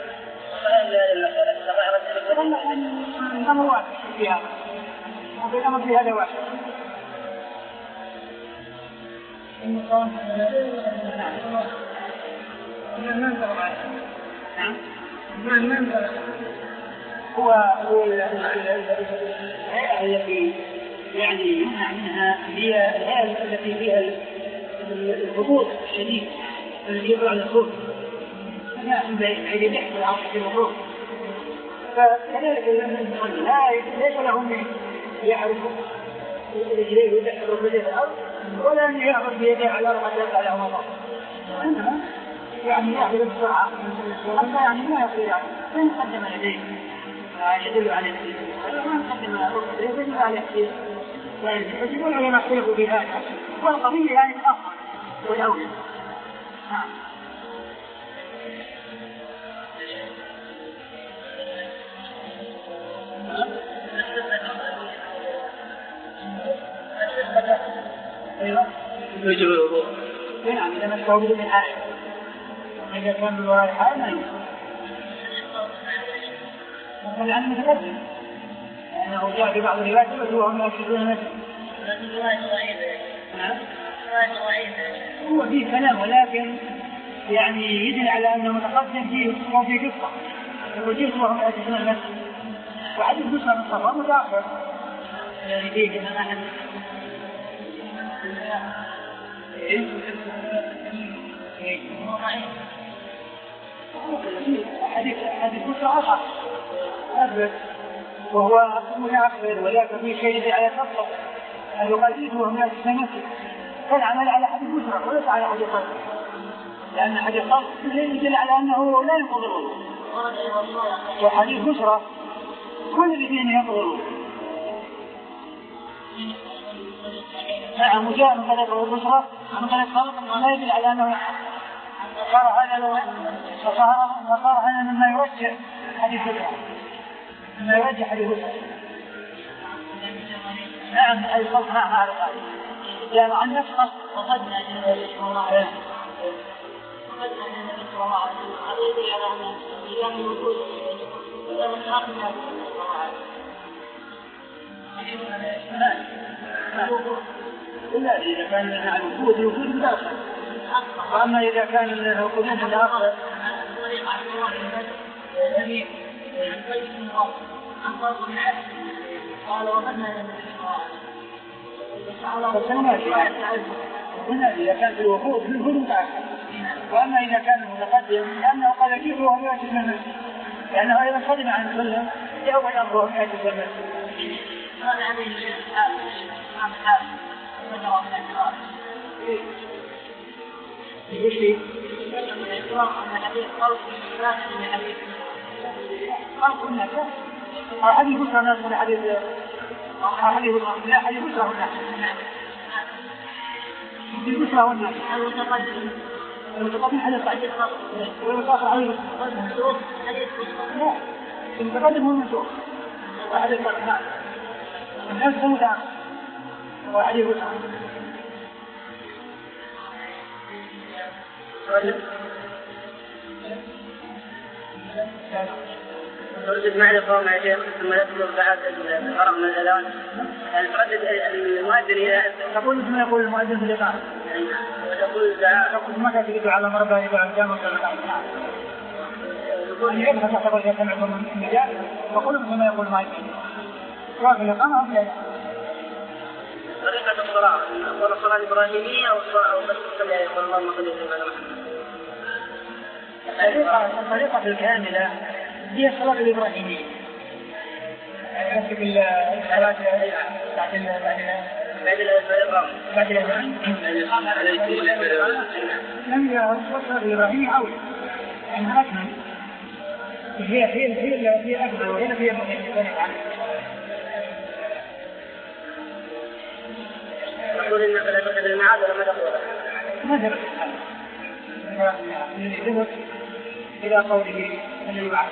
الامر واحد في هذا وفي الامر في هذا واحد من منزل نعم من منزل هو هو الهيئة التي يعني يمنع منها هي الهيئة التي فيها الهبوط الشديد الذي يبرع للخوف يعني بعيد يحصل العصر في الهبوط فكذلك لا ليس لهم يعرفوا رجليه ويدحروا رجليه الأرض ولا أن يأخذ بيده على رقبته على مطر إنما يعني يأخذ بسرعة حتى يعني ما يصير يعني فإن قدم يديه يدل على الشيء وما قدم رقبته يدل على الشيء يقول لما اختلفوا بهذا والقضية يعني الأفضل والأولى نعم ايوه يجب الوضوء نعم اذا مسحه بدون حائل اذا كان بالوراء الحائل ما يمسح لانه متقدم لانه جاء في بعض الروايات وهم يكشفون المسح هو فيه كلام ولكن يعني يدل على انه متقدم فيه وفي قصه الوجيه وهم يكشفون المسح وحديث مسلم الصفا متاخر يعني فيه كما نحن حديث حديث مسلم أثبت وهو متأخر ولكن في شيء على تصف أن يقلده وهم يتسمسك فالعمل على حديث مسلم وليس على حديث قلب لأن حديث قلب يدل على أنه لا ينقض الوضوء وحديث مسلم كل الاثنين ينقض نعم وجاء من طريق البشرى من طريق خلق ولا يدل على أنه صار هذا لو صار هذا مما يرجع حديث الوحي مما يرجع حديث الوحي نعم أي خلق نعم هذا الآية جاء عن نفس خلق وقدنا للنبي صلى الله عليه وسلم وقدنا للنبي صلى الله عليه وسلم هذا يدل على أن الإسلام موجود ولا من حق النبي صلى الله عليه وسلم إلا إذا كان لنا الوجود الوجود مداخل وأما إذا كان لنا الوجود مداخل قال وقدنا هنا إذا كان في الوجود في الوجود مداخل وأما إذا كان متقدم لأنه قال كيف هو مئة سنة لأنه إذا قدم عن السلم يوم أمره مئة سنة قال عليه الحال عن الحال وجرى من الإقرار ايش فيه؟ من الإقرار أن الحديث خلق لا من الحديث خلق الناس حديث بشرى الناس من الحديث حديث لا حديث بشرى الناس حديث بشرى الناس المتقدم المتقدم حديث صحيح والمتأخر حديث حديث لا المتقدم هو المنسوخ وحديث صحيح الناس هو متأخر وحديث بشرى تردد معرفة مع شيخ ثم يطلب بعد الفرق من الأذان يعني تردد المؤذن إذا تقول مثل ما يقول المؤذن في الإقامة وتقول دعاء تقول ما تجد على مرضى إذا أنجام وكذا يقول يبحث تقول إذا سمعتم من المجال تقول مثل ما يقول المؤذن سواء في الإقامة أو في الأذان طريقة الصلاة الصلاة الإبراهيمية أو الصلاة أو بس تصلي يقول اللهم صل على محمد الطريقة الطريقة الكاملة هي الصلاة الإبراهيمية يكتب الصلاة بعد ال بعد ال بعد الأذان لم يرى الصلاة الإبراهيمية أولى أنها أكمل هي هي هي هي أكمل وهي هي مهمة تقول إنك لا تأخذ الميعاد ولا ما تقول ما درس من الذهب إلى قوله أن يبعث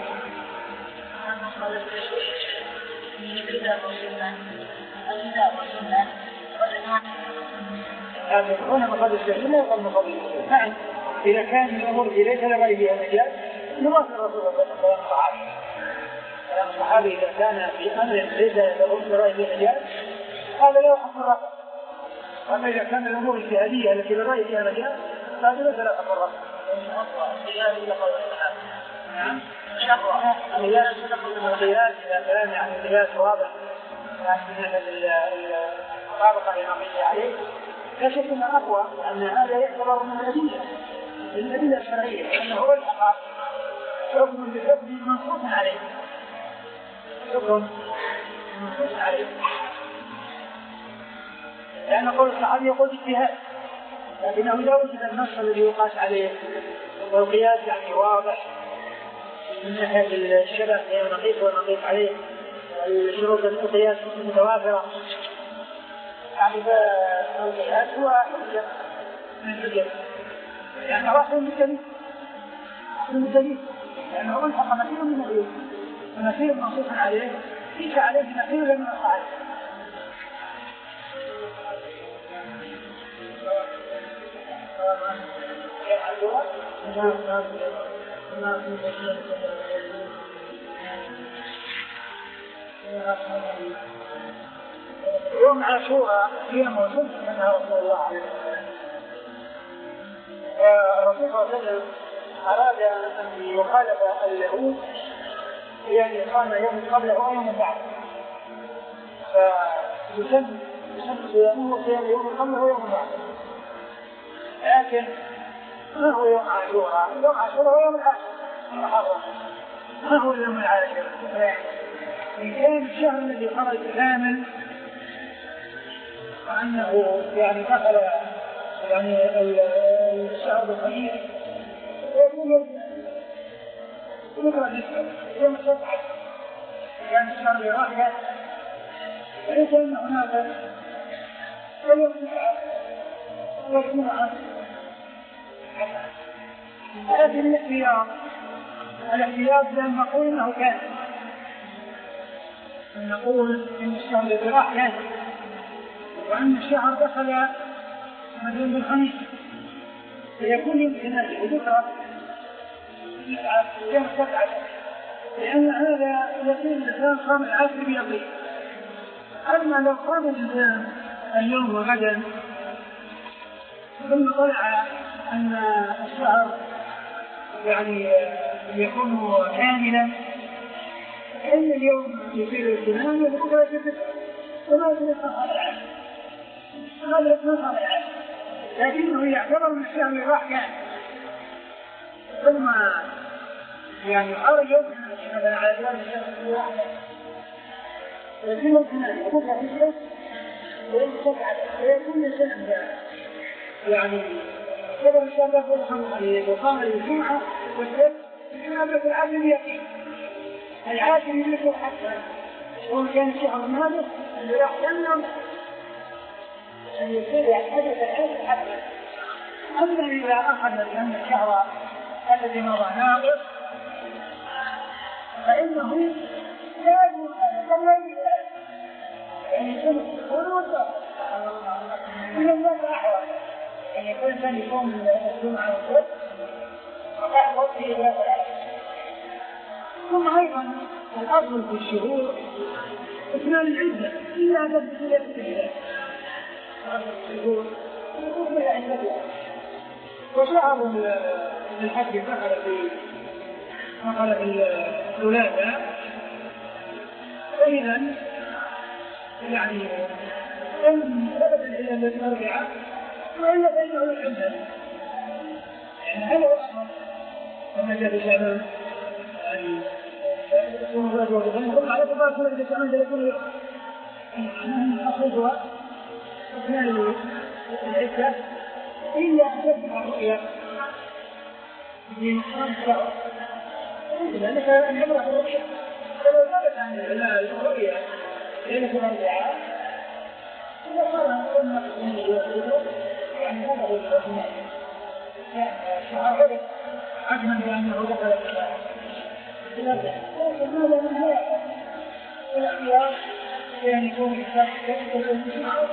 هذا هنا مقابل الشيء لا يقال مقابل الشيء نعم إذا كان الأمور ليس لغيره مجال نواصل الرسول صلى الله عليه وسلم كلام الصحابي إذا كان في أمر ليس لغيره مجال هذا لا يحق الرسول أما إذا كان الأمور الجهادية التي لغيرها مجال هذا ليس لا يحق الرسول القياس إلى قول الصحابة. نعم. القياس القياس إذا كان يعني القياس واضح يعني الطابقة النقية عليه لا شك أنه أقوى، لأن هذا يعتبر من الأدلة الأدلة الشرعية، لأنه هو الحق حكم بحكم منصوص عليه، حكم منصوص عليه، لأن قول الصحابي يقول اجتهاد، لكنه لا وجد النص الذي يقاس عليه، والقياس يعني واضح من ناحية الشبه بين النقيض والنقيض عليه، الشروط القياس متوافرة، يعني فالقياس هو حجة من الحجة، يعني هو أصل المدلل، أصل المدلل، لأنه هو الحق مثير من الإيه، مثير منصوص عليه، ليس عليه مثير من الصحيح. يوم عاشوراء هي موجود منها رسول الله عليه وسلم، ورسول الله عليه وسلم أراد أن يخالف اليهود يعني قام يوم قبله ويوم بعده، فيسمى صيامه صيام يوم قبله ويوم بعده، لكن ما هو يوم عاشوراء؟ يوم عاشوراء هو يوم العاشر محرم، ما هو اليوم العاشر؟ إن كان الشهر الذي خرج كامل وأنه يعني دخل يعني الشهر الخميس يكون يوم يوم السبعة، يعني الشهر اللي راح ليس أن هناك يوم السبعة والجمعة، لكن الاحتياط الاحتياط لأن نقول إنه كان نقول إن الشهر الذي راح كان، وأن الشهر دخل مدين بالخميس فيكون يمكن وذكر يوم سبعة، لأن هذا يكون الإنسان صام العاشر بيقين. أما لو قام الإنسان اليوم وغدا ثم طلع أن الشهر يعني يكون كاملا، فإن اليوم يصير الاهتمام وبكرة يصير وما يصير هذا العاشر، هذا يصير هذا العاشر، لكنه يعتبر من الشهر اللي راح كان، ثم يعني خرج مثلا على جوال الشهر الواحد يصير الاهتمام وبكرة يصير ويصير ويكون الإنسان يعني كذا إن شاء الله يقول وقام الجمعة والسبت هذا في العاشر يقين، العاشر يملك حتى هو كان الشهر الماضي اللي راح ينم أن يصير يحدث العاشر حتى. أما إذا أخذ لأن الشهر الذي مضى ناقص فإنه لا يمكن يعني يكون خروجه من الناس أحوال، يعني يكون الإنسان يكون الجمعة والسبت وقع وقته إلى ثلاثة. ثم أيضا الأصل في الشهور إكمال العدة إلا تبدأ إلى الإله الشهور يقول إلى الإله، وشهر الحج دخل في دخل في الولادة، فإذا يعني إن ثبت العلة الأربعة وإلا فإنه العدة، يعني هذا هو الأصل كما جاء في شعبان يعني ثم ثلاثة وثلاثين ثم على تبارك الله إذا كمان ثلاثون أصل هو إكمال العدة إلا أن تتبع الرؤيا في خمسة، لذلك العبرة الرؤيا فلو ثبت عن الرؤيا ليلة الأربعاء إذا صار قلنا من الوحيد يعني هذا هو الوحيد شعر عجما بأنه دخل الإسلام، لكن هذا من هذا الاختيار يعني يكون الإسلام يدخل الإسلام.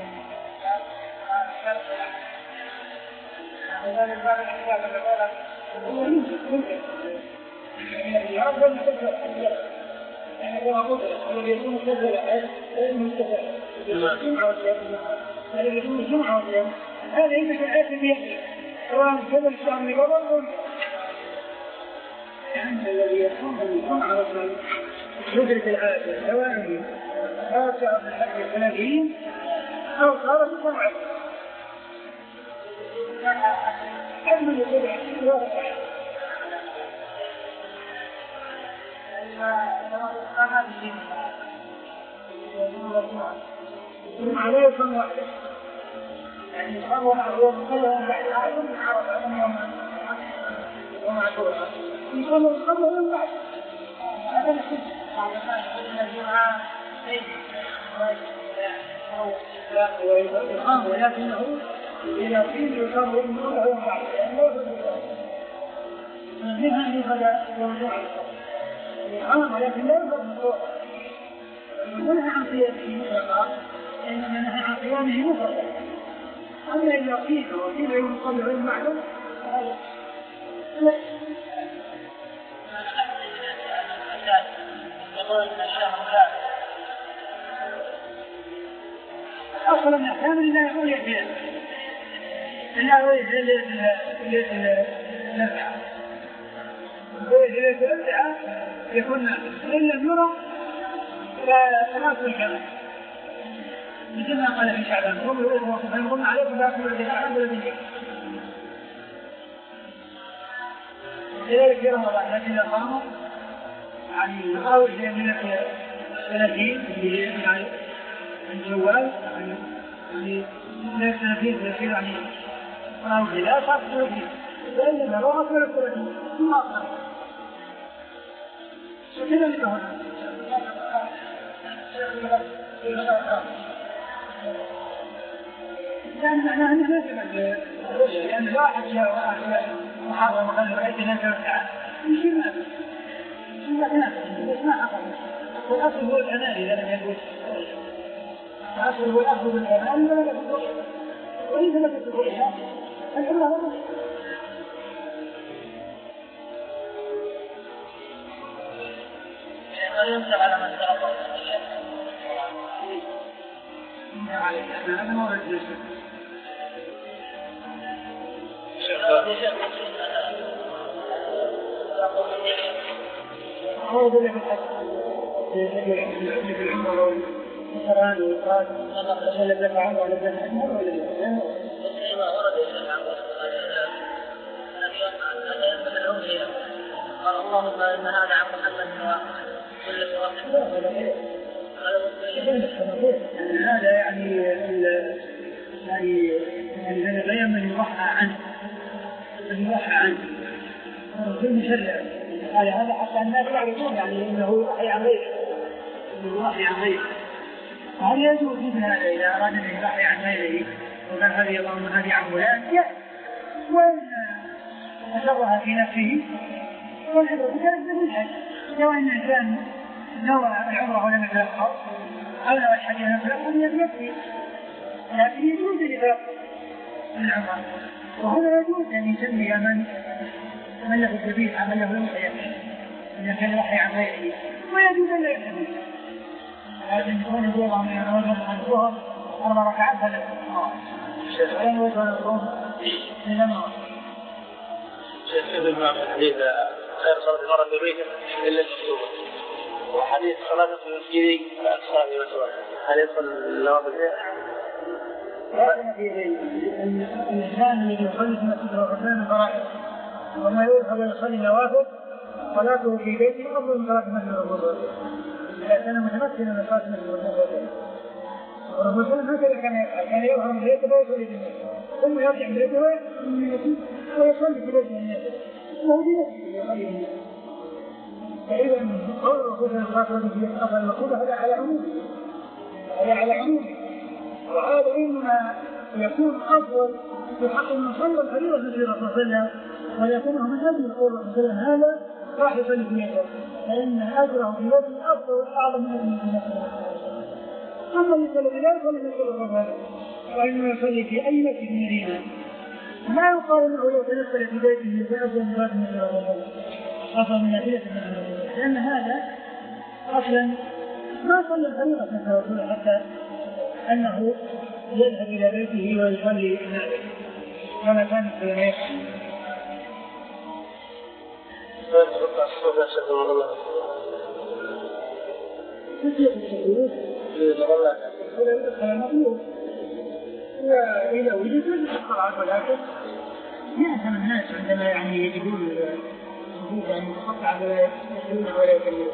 هذا من باب الحجاب الأولى يعرف المستفاد يعني كما قلت الذي يكون مستفاد المستفاد الجمعة الذي يكون الجمعة هذا يمكن الآية بيده سواء كذا الشهر من قبل يعني الذي يكون الجمعة يدرك الآية سواء آتى بالحق الثلاثين أو صار في الجمعة أجمل الجمعة عليه يكون واحدة يعني صلوا معهم كلهم بعد عالم عرف عنهم ومعشورها يصلوا صلوا يوم بعد هذا نحن الجمعة ولكنه إذا قيل يصلوا يوم بعد منها أن يبدأ يوم بعد الإقامة ولكن لا يفضل الصوت منها عن قيامه مطلقا إنما نهى عن قيامه مطلقا أما إذا قيل وقيل يوم قبل غير معلوم لا يقول إن الشهر أصلا الأحكام لا يقول يحيان إلا هو يجب النفع وإذا الأبدع يكون إن لم يرى فلا تكون كذا مثل ما قال في شعبان قم يقول فإن عليكم فأكلوا الذي أعلم الذي يجب لذلك في رمضان الذين قاموا يعني أول شيء من الثلاثين يعني الجوال يعني من الثلاثين ثلاثين يعني قاموا لا صار ثلاثين فإن لو أكمل الثلاثين ثم أكمل شكرا لكم لأن معناه أنه لا يتبع لأن واحد جاء محاضرة مقال رأيت ناس يرتعى يمشي ما يمشي ما بس ما حقا والأصل هو الأمان إذا لم يكن الأصل هو الأخذ بالأمان ولا يكون وإذا لم يكن بالأمان الحمد لله ينسب على من تربط هذا ما هو الجيش هذا اللي في في العمر والقرآن والقرآن ولا بلغ عنه ولا بلغ عنه ولا بلغ قال اللهم إن هذا عن محمد هذا يعني يعني يعني هذا بيان من يوحى عنه من يوحى عنه كل مشرع قال هذا حتى الناس يعرفون يعني انه يوحي عن غيره انه يوحي عن غيره هل يجوز مثل هذا اذا اراد ان يوحي عن غيره وقال هذه اللهم هذه عن فلان وان أسرها في نفسه والعبرة بكلام بالحج سواء ان الانسان نوى العمره ولم يتلقى أو نوى الحج ولم يتلقى لم يكفي لكن يجوز الإفراط العمره وهنا يجوز أن يسمي من من له الذبيحة من له الوحي إذا كان وحي عن غيره ويجوز أن لا يسمي لكن يكون الظهر من الرجل عن الظهر أربع ركعات فلا ولا يوجد الظهر من المرأة. شيخ ابن معه الحديث خير صلاة المرأة في بيته إلا المكتوبة وحديث صلاة في المسجد أكثر في مسجد هل يدخل النوافل فيها؟ لكن في الإنسان الذي يصلي في مسجد الرحمن فرائض وما يرغب يصلي النوافل صلاته في بيته أفضل من صلاة مسجد الرسول إذا كان متمكنا من صلاة مسجد الرسول والرسول هكذا كان يفعل كان يظهر من بيته ويصلي في بيته ثم يرجع من بيته ويصلي في بيته الناس وهو بنفسه يصلي الناس فإذا قول الرسول صلى الله عليه وسلم أفضل المقول هذا على عمومه هذا على عمومه وهذا إنما يكون أفضل في حق من صلى الفريضة النبي صلى الله عليه وسلم ويكونه من أجل القول صلى الله عليه وسلم هذا راح يصلي في بيته فإن أجره في بيته أفضل وأعظم من أجل النبي صلى الله عليه وسلم. أما اللي صلى لا يصلي في مسجد الرسول وإنما يصلي في أي مسجد من المدينة لا يقال انه لو تنفل في بيته فافضل من باب من الوضوء افضل من نافله من الوضوء، لان هذا اصلا ما صلى الفريضه كما يقول حتى انه يذهب الى بيته ويصلي نافله كما كان في يومين. وإذا وجد الصلاة ولكن يأثم الناس عندما يعني يجدون صفوفا متقطعة ولا يسلمون ولا يكلمون.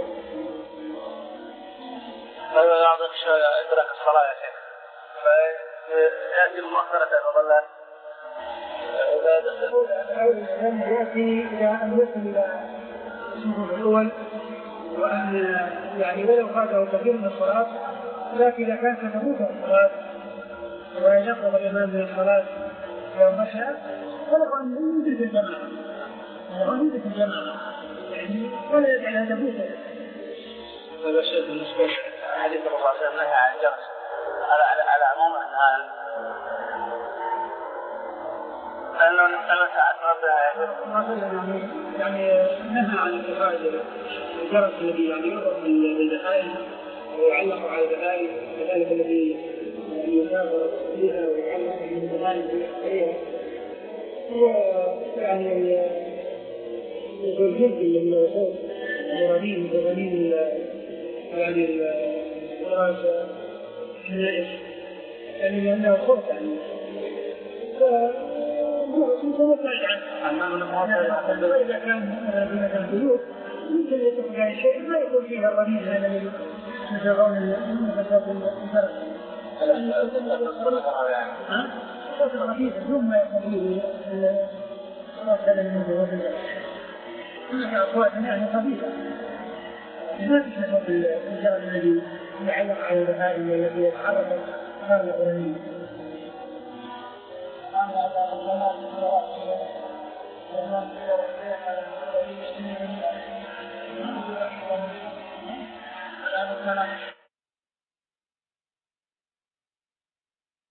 هذا بعض يخشى إدراك الصلاة يا شيخ فيأتي مؤخرة وظلات إذا دخلوا لما يأتي إلى أن يصل إلى الصفوف الأول وأن يعني ولو فاته كثير من الصلاة، لكن إذا كانت تفوته الصلاة وينقض الإمام من الصلاة يوم مشى فله أن يدرك الجماعة وله أن يدرك الجماعة يعني ولا يجعل هذا تفوته. هذا شيء بالنسبة لحديث الرسول صلى الله عليه وسلم نهى عن الجرس على على على عموم أنها أنه نسأل ساعات ربها يعني نهى عن اتخاذ الجرس الذي يعني يضرب بالدخائل ويعلق على الدخائل كذلك الذي يناظر فيها ويعلق من الدخائل فيها هو يعني الجلد اللي هو فوق مرانين مرانين يعني الغاز النائف يعني لأنه خرط يعني إذا كان بين البيوت يمكن يتخذ أي شيء ما يكون فيها الرميز هذا الذي يتغون المنفسات المنفرد صوت الرميز ثم يكون فيه صوت هذا المنفسات هناك أصوات يعني خفيفة ما تشبه صوت الجرس الذي يعلق على البهائم والذي يتحرك هذا الرميز.